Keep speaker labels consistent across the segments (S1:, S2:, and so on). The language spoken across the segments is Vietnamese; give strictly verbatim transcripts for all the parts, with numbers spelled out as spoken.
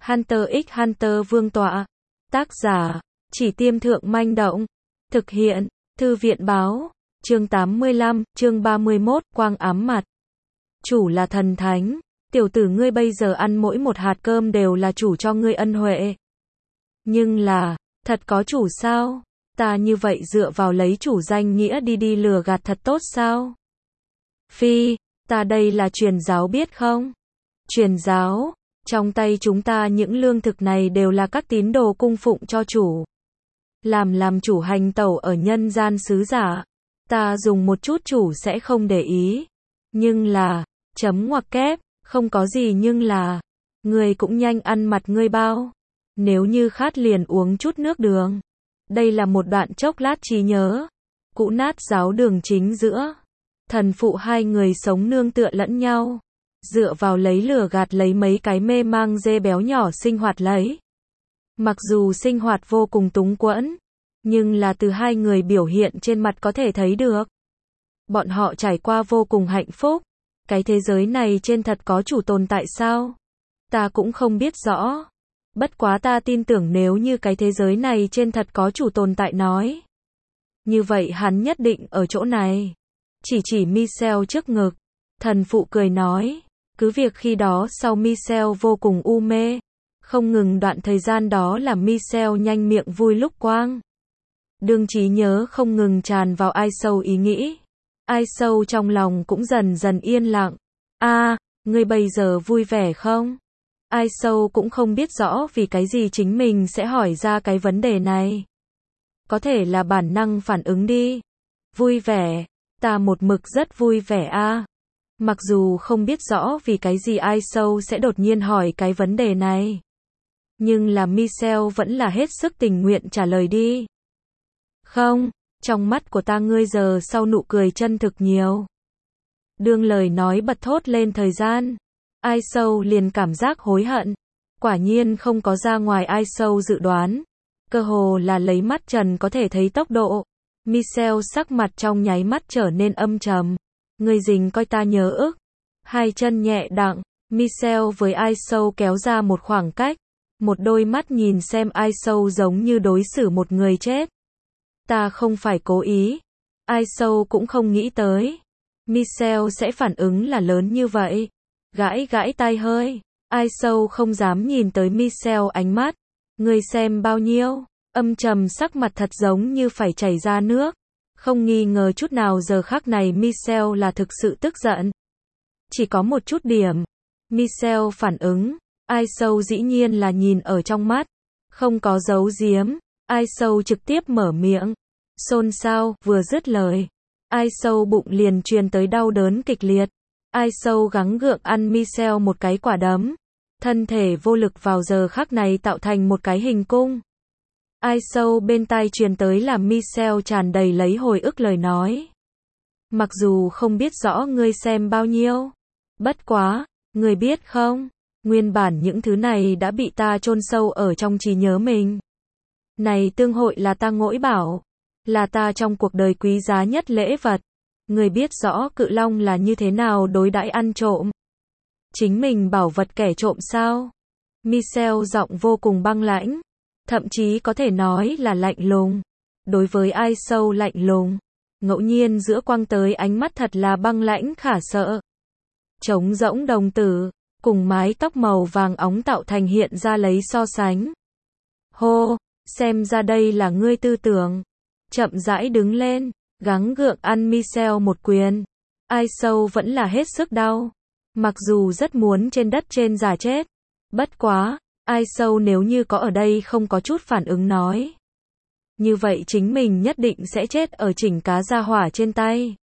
S1: Hunter x Hunter vương tọa. Tác giả, Chỉ Tiêm Thượng Manh Động. Thực hiện, Thư viện báo. Chương tám mươi lăm, chương ba mươi mốt, quang ám mặt. Chủ là thần thánh, tiểu tử ngươi bây giờ ăn mỗi một hạt cơm đều là chủ cho ngươi ân huệ. Nhưng là, thật có chủ sao? Ta như vậy dựa vào lấy chủ danh nghĩa đi đi lừa gạt thật tốt sao? Phi, ta đây là truyền giáo biết không? Truyền giáo, trong tay chúng ta những lương thực này đều là các tín đồ cung phụng cho chủ. Làm làm chủ hành tẩu ở nhân gian sứ giả. Ta dùng một chút chủ sẽ không để ý. Nhưng là, chấm ngoặc kép, không có gì nhưng là, ngươi cũng nhanh ăn mặt ngươi bao. Nếu như khát liền uống chút nước đường. Đây là một đoạn chốc lát trí nhớ. Cũ nát giáo đường chính giữa. Thần phụ hai người sống nương tựa lẫn nhau. Dựa vào lấy lừa gạt lấy mấy cái mê mang dê béo nhỏ sinh hoạt lấy. Mặc dù sinh hoạt vô cùng túng quẫn, nhưng là từ hai người biểu hiện trên mặt có thể thấy được. Bọn họ trải qua vô cùng hạnh phúc. Cái thế giới này trên thật có chủ tồn tại sao? Ta cũng không biết rõ. Bất quá ta tin tưởng nếu như cái thế giới này trên thật có chủ tồn tại nói. Như vậy hắn nhất định ở chỗ này. Chỉ chỉ Michelle trước ngực. Thần phụ cười nói. Cứ việc khi đó sau Michelle vô cùng u mê. Không ngừng đoạn thời gian đó làm Michelle nhanh miệng vui lúc quang. Đương trí nhớ không ngừng tràn vào ai sâu ý nghĩ. Ai sâu trong lòng cũng dần dần yên lặng. A, à, ngươi bây giờ vui vẻ không? Ai sâu cũng không biết rõ vì cái gì chính mình sẽ hỏi ra cái vấn đề này. Có thể là bản năng phản ứng đi. Vui vẻ, ta một mực rất vui vẻ a. À. Mặc dù không biết rõ vì cái gì ai sâu sẽ đột nhiên hỏi cái vấn đề này. Nhưng là Michelle vẫn là hết sức tình nguyện trả lời đi. Không, trong mắt của ta ngươi giờ sau nụ cười chân thực nhiều. Đương lời nói bật thốt lên thời gian. Ai sâu liền cảm giác hối hận. Quả nhiên không có ra ngoài ai sâu dự đoán. Cơ hồ là lấy mắt trần có thể thấy tốc độ. Michelle sắc mặt trong nháy mắt trở nên âm trầm. Ngươi dình coi ta nhớ ức. Hai chân nhẹ đặng, Michelle với ai sâu kéo ra một khoảng cách. Một đôi mắt nhìn xem ai sâu giống như đối xử một người chết. Ta không phải cố ý. Ai sâu cũng không nghĩ tới. Michelle sẽ phản ứng là lớn như vậy. Gãi gãi tai hơi. Ai sâu không dám nhìn tới Michelle ánh mắt. Ngươi xem bao nhiêu. Âm trầm sắc mặt thật giống như phải chảy ra nước. Không nghi ngờ chút nào giờ khắc này Michelle là thực sự tức giận. Chỉ có một chút điểm. Michelle phản ứng. Ai sâu dĩ nhiên là nhìn ở trong mắt. Không có giấu giếm. Ai sâu trực tiếp mở miệng. Xôn xao, vừa dứt lời. Ai sâu bụng liền truyền tới đau đớn kịch liệt. Ai sâu gắng gượng ăn Michelle một cái quả đấm. Thân thể vô lực vào giờ khắc này tạo thành một cái hình cung. Ai sâu bên tai truyền tới làm Michelle tràn đầy lấy hồi ức lời nói. Mặc dù không biết rõ ngươi xem bao nhiêu. Bất quá, ngươi biết không? Nguyên bản những thứ này đã bị ta chôn sâu ở trong trí nhớ mình. Này tương hội là ta ngỗi bảo. Là ta trong cuộc đời quý giá nhất lễ vật. Ngươi biết rõ cự long là như thế nào đối đãi ăn trộm. Chính mình bảo vật kẻ trộm sao? Michelle giọng vô cùng băng lãnh. Thậm chí có thể nói là lạnh lùng. Đối với ai sâu lạnh lùng. Ngẫu nhiên giữa quang tới ánh mắt thật là băng lãnh khả sợ. Trống rỗng đồng tử. Cùng mái tóc màu vàng óng tạo thành hiện ra lấy so sánh. Hô, xem ra đây là ngươi tư tưởng. Chậm rãi đứng lên, gắng gượng ăn Michelle một quyền. Ai sâu vẫn là hết sức đau. Mặc dù rất muốn trên đất trên giả chết. Bất quá, ai sâu nếu như có ở đây không có chút phản ứng nói. Như vậy chính mình nhất định sẽ chết ở chỉnh cá gia hỏa trên tay.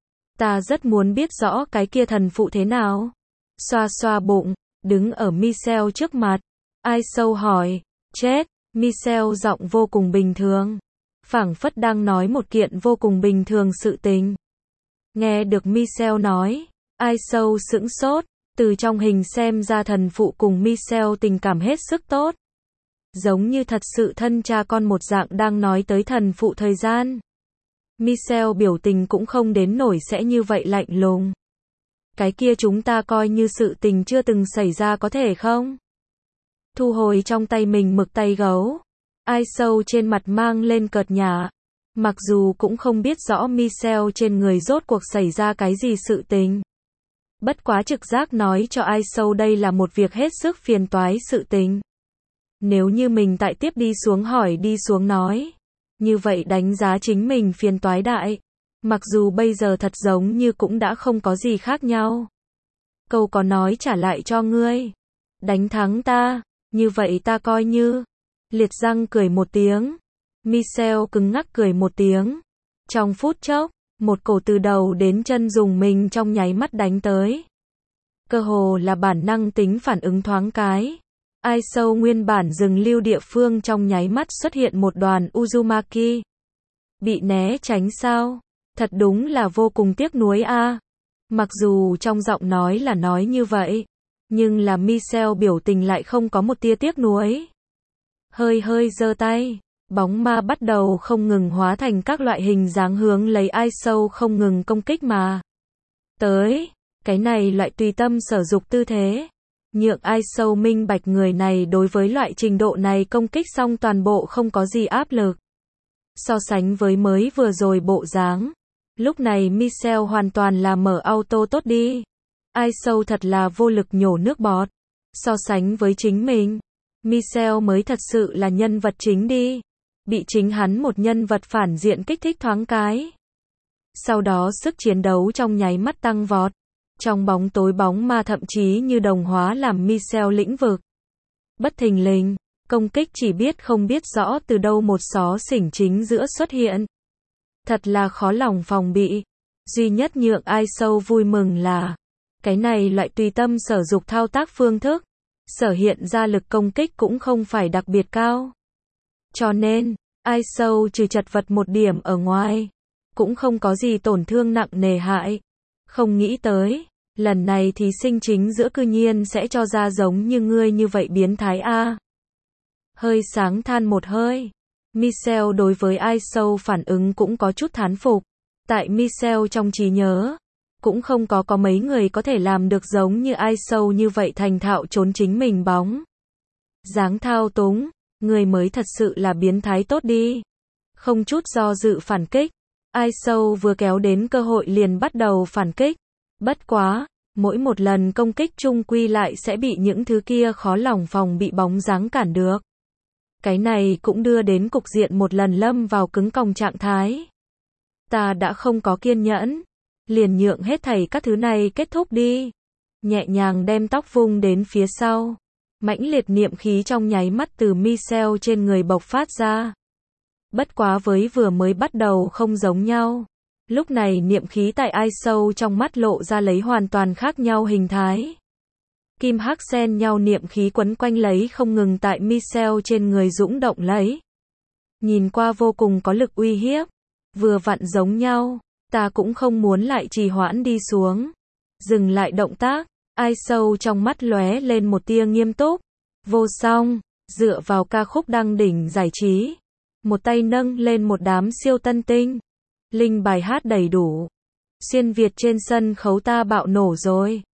S1: Ta rất muốn biết rõ cái kia thần phụ thế nào. Xoa xoa bụng, đứng ở Michelle trước mặt. Ai sâu hỏi, chết, Michelle giọng vô cùng bình thường. Phảng phất đang nói một kiện vô cùng bình thường sự tình. Nghe được Michelle nói, ai sâu sững sốt, từ trong hình xem ra thần phụ cùng Michelle tình cảm hết sức tốt. Giống như thật sự thân cha con một dạng đang nói tới thần phụ thời gian. Michelle biểu tình cũng không đến nổi sẽ như vậy lạnh lùng. Cái kia chúng ta coi như sự tình chưa từng xảy ra có thể không? thu hồi trong tay mình mực tay gấu. Ai sâu trên mặt mang lên cợt nhả. Mặc dù cũng không biết rõ Michelle trên người rốt cuộc xảy ra cái gì sự tình. Bất quá trực giác nói cho ai sâu đây là một việc hết sức phiền toái sự tình. Nếu như mình tại tiếp đi xuống hỏi đi xuống nói. Như vậy đánh giá chính mình phiền toái đại. Mặc dù bây giờ thật giống như cũng đã không có gì khác nhau. Câu có nói trả lại cho ngươi. Đánh thắng ta, như vậy ta coi như. Liệt răng cười một tiếng. Michelle cứng ngắc cười một tiếng. Trong phút chốc, một cổ từ đầu đến chân dùng mình trong nháy mắt đánh tới. Cơ hồ là bản năng tính phản ứng thoáng cái. Ai sâu nguyên bản dừng lưu địa phương trong nháy mắt xuất hiện một đoàn Uzumaki. Bị né tránh sao? Thật đúng là vô cùng tiếc nuối a. Mặc dù trong giọng nói là nói như vậy, nhưng là Michelle biểu tình lại không có một tia tiếc nuối. Hơi hơi giơ tay, bóng ma bắt đầu không ngừng hóa thành các loại hình dáng hướng lấy ai sâu không ngừng công kích mà. Tới, cái này loại tùy tâm sở dục tư thế. Nhượng ai sâu minh bạch người này đối với loại trình độ này công kích xong toàn bộ không có gì áp lực. So sánh với mới vừa rồi bộ dáng. Lúc này Michelle hoàn toàn là mở auto tốt đi. Ai sâu thật là vô lực nhổ nước bọt. So sánh với chính mình, Michelle mới thật sự là nhân vật chính đi. Bị chính hắn một nhân vật phản diện kích thích thoáng cái. Sau đó sức chiến đấu trong nháy mắt tăng vọt. Trong bóng tối bóng ma thậm chí như đồng hóa làm Michelle lĩnh vực. Bất thình lình, công kích chỉ biết không biết rõ từ đâu một xó xỉnh chính giữa xuất hiện. Thật là khó lòng phòng bị. Duy nhất nhượng ai sâu vui mừng là cái này loại tùy tâm sở dục thao tác phương thức, sở hiện ra lực công kích cũng không phải đặc biệt cao. Cho nên, ai sâu trừ chật vật một điểm ở ngoài, cũng không có gì tổn thương nặng nề hại. Không nghĩ tới, lần này thí sinh chính giữa cư nhiên sẽ cho ra giống như ngươi như vậy biến thái a. Hơi sáng than một hơi. Michelle đối với ai sâu phản ứng cũng có chút thán phục. Tại Michelle trong trí nhớ, cũng không có có mấy người có thể làm được giống như ai sâu như vậy thành thạo trốn chính mình bóng. Dáng thao túng, người mới thật sự là biến thái tốt đi. Không chút do dự phản kích. Ai sâu vừa kéo đến cơ hội liền bắt đầu phản kích. Bất quá, mỗi một lần công kích chung quy lại sẽ bị những thứ kia khó lòng phòng bị bóng dáng cản được. Cái này cũng đưa đến cục diện một lần lâm vào cứng còng trạng thái. Ta đã không có kiên nhẫn. Liền nhượng hết thảy các thứ này kết thúc đi. Nhẹ nhàng đem tóc vung đến phía sau. Mãnh liệt niệm khí trong nháy mắt từ Michelle trên người bộc phát ra. Bất quá với vừa mới bắt đầu không giống nhau. Lúc này niệm khí tại ai sâu trong mắt lộ ra lấy hoàn toàn khác nhau hình thái. Kim hắc xen nhau niệm khí quấn quanh lấy không ngừng tại Michelle trên người dũng động lấy. Nhìn qua vô cùng có lực uy hiếp. Vừa vặn giống nhau, ta cũng không muốn lại trì hoãn đi xuống. Dừng lại động tác, ai sâu trong mắt lóe lên một tia nghiêm túc. Vô song, dựa vào ca khúc đăng đỉnh giải trí. Một tay nâng lên một đám siêu tân tinh. Linh bài hát đầy đủ. Xuyên Việt trên sân khấu ta bạo nổ rồi.